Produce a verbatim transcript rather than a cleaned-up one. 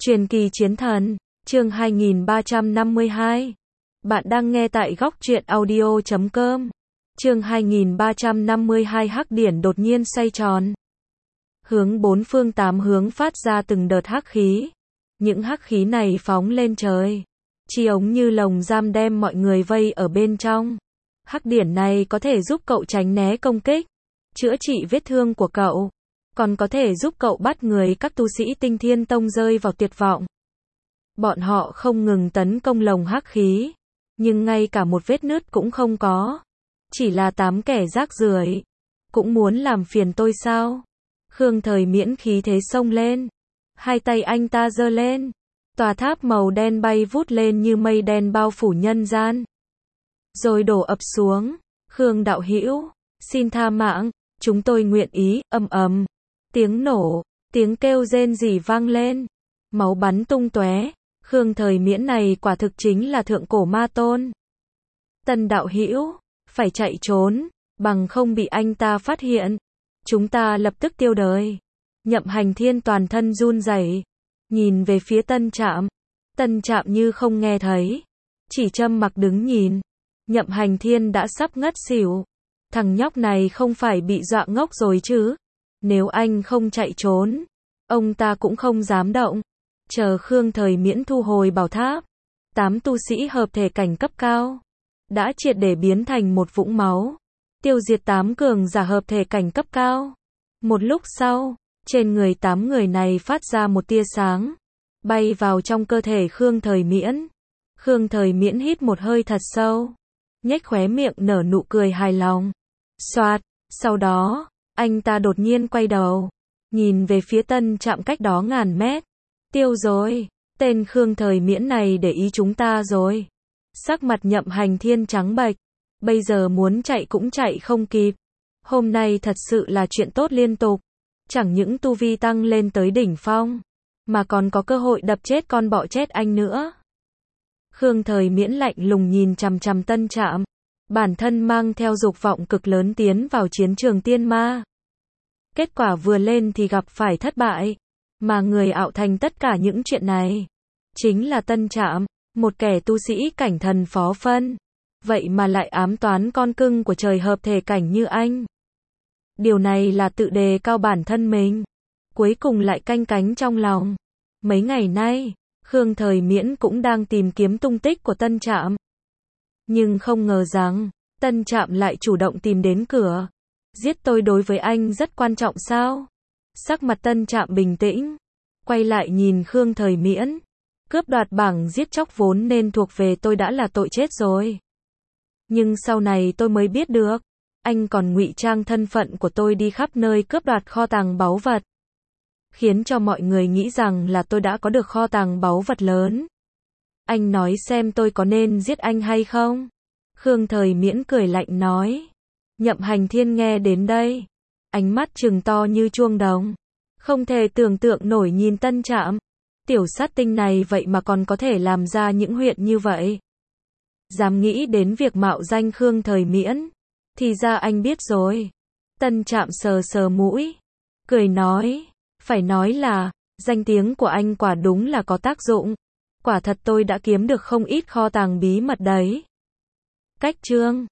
Truyền kỳ chiến thần, chương hai nghìn ba trăm năm mươi hai. Bạn đang nghe tại góc truyện audio chấm com. Chương hai nghìn ba trăm năm mươi hai. Hắc điển đột nhiên xoay tròn. Hướng bốn phương tám hướng phát ra từng đợt hắc khí. Những hắc khí này phóng lên trời. Chi ống như lồng giam đem mọi người vây ở bên trong. Hắc điển này có thể giúp cậu tránh né công kích, chữa trị vết thương của cậu, còn có thể giúp cậu bắt người các tu sĩ Tinh Thiên Tông rơi vào tuyệt vọng. Bọn họ không ngừng tấn công lồng hắc khí, nhưng ngay cả một vết nứt cũng không có. Chỉ là tám kẻ rác rưởi, cũng muốn làm phiền tôi sao? Khương Thời Miễn khí thế xông lên, hai tay anh ta giơ lên, tòa tháp màu đen bay vút lên như mây đen bao phủ nhân gian, rồi đổ ập xuống. Khương đạo hữu, xin tha mạng, chúng tôi nguyện ý. Ầm ầm, tiếng nổ, tiếng kêu rên rỉ vang lên, máu bắn tung tóe. Khương Thời Miễn này quả thực chính là thượng cổ ma tôn. Tân đạo hữu, phải chạy trốn, bằng không bị anh ta phát hiện, chúng ta lập tức tiêu đời. Nhậm Hành Thiên toàn thân run rẩy, nhìn về phía Tân Trạm. Tân Trạm như không nghe thấy, chỉ trầm mặc đứng nhìn. Nhậm Hành Thiên đã sắp ngất xỉu. Thằng nhóc này không phải bị dọa ngốc rồi chứ? Nếu anh không chạy trốn, ông ta cũng không dám động. Chờ Khương Thời Miễn thu hồi bảo tháp, tám tu sĩ hợp thể cảnh cấp cao đã triệt để biến thành một vũng máu, tiêu diệt tám cường giả hợp thể cảnh cấp cao. Một lúc sau, trên người tám người này phát ra một tia sáng, bay vào trong cơ thể Khương Thời Miễn. Khương Thời Miễn hít một hơi thật sâu, nhếch khóe miệng nở nụ cười hài lòng. Soạt, sau đó, anh ta đột nhiên quay đầu, nhìn về phía Tân Trạm cách đó ngàn mét. Tiêu rồi, tên Khương Thời Miễn này để ý chúng ta rồi. Sắc mặt Nhậm Hành Thiên trắng bệch, bây giờ muốn chạy cũng chạy không kịp. Hôm nay thật sự là chuyện tốt liên tục, chẳng những tu vi tăng lên tới đỉnh phong, mà còn có cơ hội đập chết con bọ chết anh nữa. Khương Thời Miễn lạnh lùng nhìn chằm chằm Tân Trạm, bản thân mang theo dục vọng cực lớn tiến vào chiến trường tiên ma. Kết quả vừa lên thì gặp phải thất bại, mà người ạo thành tất cả những chuyện này chính là Tân Trạm, một kẻ tu sĩ cảnh thần phó phân, vậy mà lại ám toán con cưng của trời hợp thể cảnh như anh. Điều này là tự đề cao bản thân mình, cuối cùng lại canh cánh trong lòng. Mấy ngày nay, Khương Thời Miễn cũng đang tìm kiếm tung tích của Tân Trạm, nhưng không ngờ rằng Tân Trạm lại chủ động tìm đến cửa. Giết tôi đối với anh rất quan trọng sao? Sắc mặt Tân Trạm bình tĩnh, quay lại nhìn Khương Thời Miễn. Cướp đoạt bảng giết chóc vốn nên thuộc về tôi đã là tội chết rồi. Nhưng sau này tôi mới biết được, anh còn ngụy trang thân phận của tôi đi khắp nơi cướp đoạt kho tàng báu vật, khiến cho mọi người nghĩ rằng là tôi đã có được kho tàng báu vật lớn. Anh nói xem tôi có nên giết anh hay không? Khương Thời Miễn cười lạnh nói. Nhậm Hành Thiên nghe đến đây, ánh mắt trừng to như chuông đồng, không thể tưởng tượng nổi nhìn Tân Trạm. Tiểu sát tinh này vậy mà còn có thể làm ra những chuyện như vậy. Dám nghĩ đến việc mạo danh Khương Thời Miễn, thì ra anh biết rồi. Tân Trạm sờ sờ mũi, cười nói, phải nói là, danh tiếng của anh quả đúng là có tác dụng. Quả thật tôi đã kiếm được không ít kho tàng bí mật đấy. Cách chương